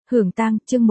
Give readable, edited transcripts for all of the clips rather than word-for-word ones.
Hưởng tang, chương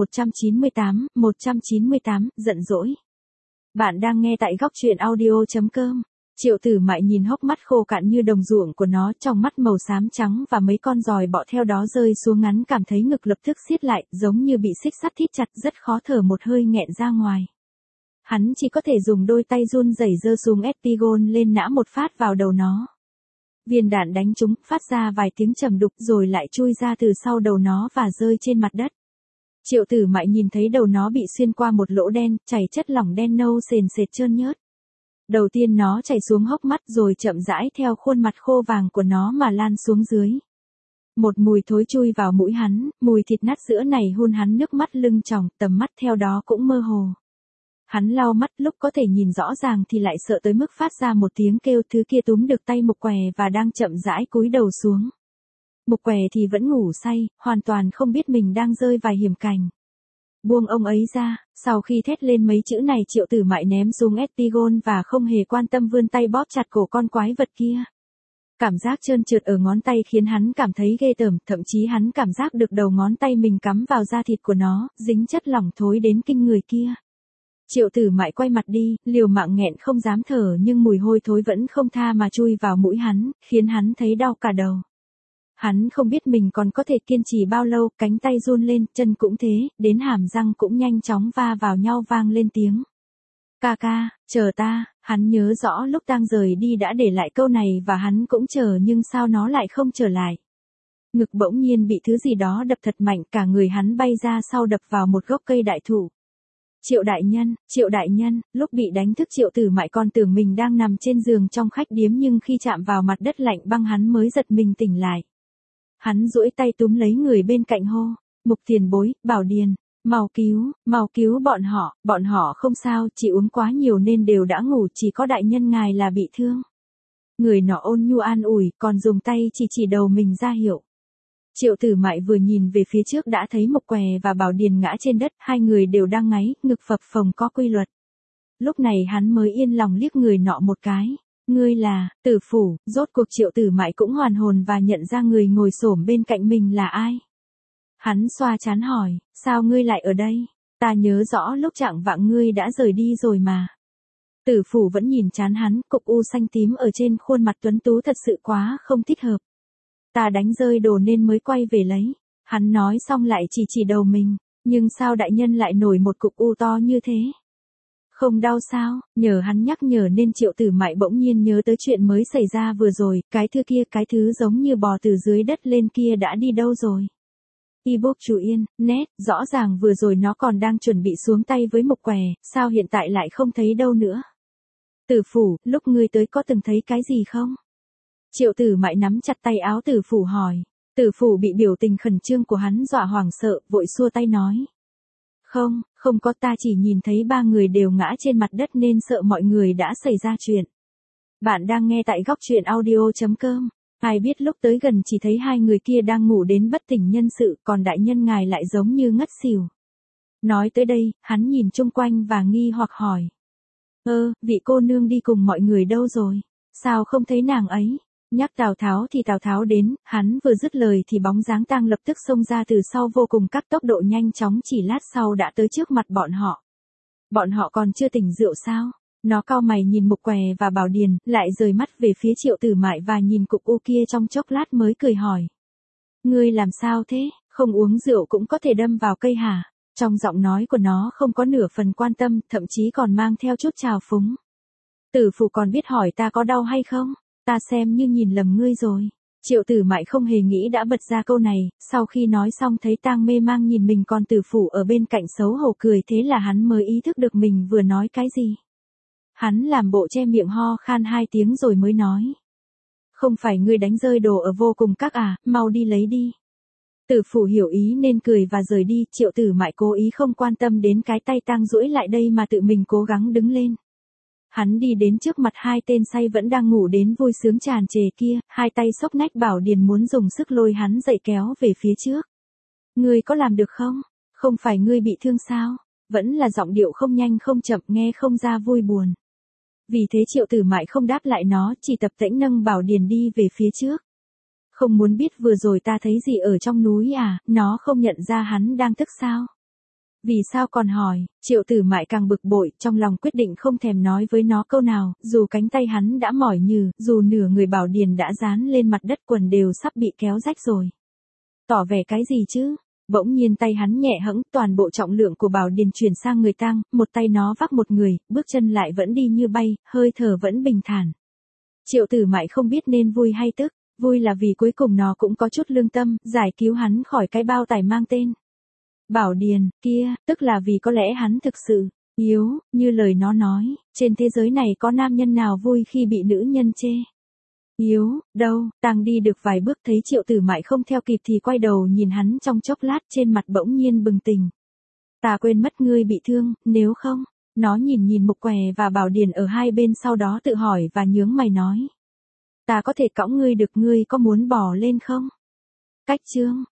198, giận dỗi. Bạn đang nghe tại góc truyện audio.com. Triệu Tử Mại nhìn hốc mắt khô cạn như đồng ruộng của nó, trong mắt màu xám trắng và mấy con giòi bọ theo đó rơi xuống ngắn, cảm thấy ngực lập tức siết lại, giống như bị xích sắt thít chặt, rất khó thở, một hơi nghẹn ra ngoài. Hắn chỉ có thể dùng đôi tay run rẩy giơ súng Espigon lên, nã một phát vào đầu nó. Viên đạn đánh trúng, phát ra vài tiếng trầm đục rồi lại chui ra từ sau đầu nó và rơi trên mặt đất. Triệu Tử Mại nhìn thấy đầu nó bị xuyên qua một lỗ đen, chảy chất lỏng đen nâu sền sệt trơn nhớt. Đầu tiên nó chảy xuống hốc mắt rồi chậm rãi theo khuôn mặt khô vàng của nó mà lan xuống dưới. Một mùi thối chui vào mũi hắn, mùi thịt nát sữa này hun hắn nước mắt lưng tròng, tầm mắt theo đó cũng mơ hồ. Hắn lau mắt, lúc có thể nhìn rõ ràng thì lại sợ tới mức phát ra một tiếng kêu. Thứ kia túm được tay Mục Què và đang chậm rãi cúi đầu xuống. Mục Què thì vẫn ngủ say, hoàn toàn không biết mình đang rơi vào hiểm cảnh. Buông ông ấy ra. Sau khi thét lên mấy chữ này, Triệu Tử Mại ném súng Espigon và không hề quan tâm vươn tay bóp chặt cổ con quái vật kia. Cảm giác trơn trượt ở ngón tay khiến hắn cảm thấy ghê tởm, thậm chí hắn cảm giác được đầu ngón tay mình cắm vào da thịt của nó, dính chất lỏng thối đến kinh người kia. Triệu Tử Mại quay mặt đi, liều mạng nghẹn không dám thở, nhưng mùi hôi thối vẫn không tha mà chui vào mũi hắn, khiến hắn thấy đau cả đầu. Hắn không biết mình còn có thể kiên trì bao lâu, cánh tay run lên, chân cũng thế, đến hàm răng cũng nhanh chóng va vào nhau vang lên tiếng. Ca ca, chờ ta. Hắn nhớ rõ lúc tang rời đi đã để lại câu này và hắn cũng chờ, nhưng sao nó lại không trở lại. Ngực bỗng nhiên bị thứ gì đó đập thật mạnh, cả người hắn bay ra sau đập vào một gốc cây đại thụ. Triệu đại nhân, lúc bị đánh thức Triệu Tử Mại còn tưởng mình đang nằm trên giường trong khách điếm, nhưng khi chạm vào mặt đất lạnh băng hắn mới giật mình tỉnh lại. Hắn duỗi tay túm lấy người bên cạnh hô, Mục tiền bối, Bảo Điền, mau cứu bọn họ không sao, chỉ uống quá nhiều nên đều đã ngủ, chỉ có đại nhân ngài là bị thương. Người nọ ôn nhu an ủi, còn dùng tay chỉ đầu mình ra hiệu. Triệu Tử Mại vừa nhìn về phía trước đã thấy Mục Què và Bảo Điền ngã trên đất, hai người đều đang ngáy, ngực phập phồng có quy luật. Lúc này hắn mới yên lòng liếc người nọ một cái. Ngươi là Tử Phủ. Rốt cuộc Triệu Tử Mại cũng hoàn hồn và nhận ra người ngồi xổm bên cạnh mình là ai. Hắn xoa trán hỏi, sao ngươi lại ở đây? Ta nhớ rõ lúc chạng vạng ngươi đã rời đi rồi mà. Tử Phủ vẫn nhìn trán hắn, cục u xanh tím ở trên khuôn mặt tuấn tú thật sự quá không thích hợp. Ta đánh rơi đồ nên mới quay về lấy. Hắn nói xong lại chỉ đầu mình, nhưng sao đại nhân lại nổi một cục u to như thế? Không đau sao? Nhờ hắn nhắc nhở nên Triệu Tử Mại bỗng nhiên nhớ tới chuyện mới xảy ra vừa rồi, cái thứ giống như bò từ dưới đất lên kia đã đi đâu rồi? Ebook chú yên, nét, rõ ràng vừa rồi nó còn đang chuẩn bị xuống tay với Mục Què, sao hiện tại lại không thấy đâu nữa? Tử Phủ, lúc ngươi tới có từng thấy cái gì không? Triệu Tử Mại nắm chặt tay áo Tử Phủ hỏi. Tử Phủ bị biểu tình khẩn trương của hắn dọa hoảng sợ, vội xua tay nói. Không có, ta chỉ nhìn thấy ba người đều ngã trên mặt đất nên sợ mọi người đã xảy ra chuyện. Bạn đang nghe tại góc truyện audio.com. Ai biết lúc tới gần chỉ thấy hai người kia đang ngủ đến bất tỉnh nhân sự, còn đại nhân ngài lại giống như ngất xỉu. Nói tới đây, hắn nhìn chung quanh và nghi hoặc hỏi. Vị cô nương đi cùng mọi người đâu rồi? Sao không thấy nàng ấy? Nhắc Tào Tháo thì Tào Tháo đến, hắn vừa dứt lời thì bóng dáng Tang lập tức xông ra từ sau vô cùng các tốc độ nhanh chóng, chỉ lát sau đã tới trước mặt bọn họ. Bọn họ còn chưa tỉnh rượu sao? Nó cau mày nhìn Mục Què và Bảo Điền, lại rời mắt về phía Triệu Tử Mại và nhìn cục u kia trong chốc lát mới cười hỏi. Ngươi làm sao thế, không uống rượu cũng có thể đâm vào cây hả? Trong giọng nói của nó không có nửa phần quan tâm, thậm chí còn mang theo chút trào phúng. Tử Phủ còn biết hỏi ta có đau hay không? Ta xem như nhìn lầm ngươi rồi. Triệu Tử Mại không hề nghĩ đã bật ra câu này, sau khi nói xong thấy Tang mê mang nhìn mình còn Tử Phủ ở bên cạnh xấu hổ cười, thế là hắn mới ý thức được mình vừa nói cái gì. Hắn làm bộ che miệng ho khan 2 tiếng rồi mới nói. Không phải ngươi đánh rơi đồ ở vô cùng các à, mau đi lấy đi. Tử Phủ hiểu ý nên cười và rời đi. Triệu Tử Mại cố ý không quan tâm đến cái tay Tang duỗi lại đây mà tự mình cố gắng đứng lên. Hắn đi đến trước mặt hai tên say vẫn đang ngủ đến vui sướng tràn trề kia, hai tay xốc nách Bảo Điền muốn dùng sức lôi hắn dậy kéo về phía trước. Ngươi có làm được không? Không phải ngươi bị thương sao? Vẫn là giọng điệu không nhanh không chậm, nghe không ra vui buồn. Vì thế Triệu Tử Mại không đáp lại nó, chỉ tập tễnh nâng Bảo Điền đi về phía trước. không muốn biết vừa rồi ta thấy gì ở trong núi à, nó không nhận ra hắn đang thức sao? Vì sao còn hỏi, Triệu Tử Mại càng bực bội, trong lòng quyết định không thèm nói với nó câu nào, dù cánh tay hắn đã mỏi nhừ, dù nửa người Bảo Điền đã dán lên mặt đất, quần đều sắp bị kéo rách rồi. Tỏ vẻ cái gì chứ? Bỗng nhiên tay hắn nhẹ hẫng, toàn bộ trọng lượng của Bảo Điền chuyển sang người Tang, một tay nó vác một người, bước chân lại vẫn đi như bay, hơi thở vẫn bình thản. Triệu Tử Mại không biết nên vui hay tức, vui là vì cuối cùng nó cũng có chút lương tâm, giải cứu hắn khỏi cái bao tải mang tên Bảo Điền kia, tức là vì có lẽ hắn thực sự yếu, như lời nó nói, trên thế giới này có nam nhân nào vui khi bị nữ nhân chê. Yếu, đâu, Tang đi được vài bước thấy Triệu Tử Mại không theo kịp thì quay đầu nhìn hắn trong chốc lát, trên mặt bỗng nhiên bừng tỉnh. Ta quên mất ngươi bị thương, nếu không, nó nhìn Mục Què và Bảo Điền ở hai bên, sau đó tự hỏi và nhướng mày nói. Ta có thể cõng ngươi được, ngươi có muốn bò lên không? Cách chương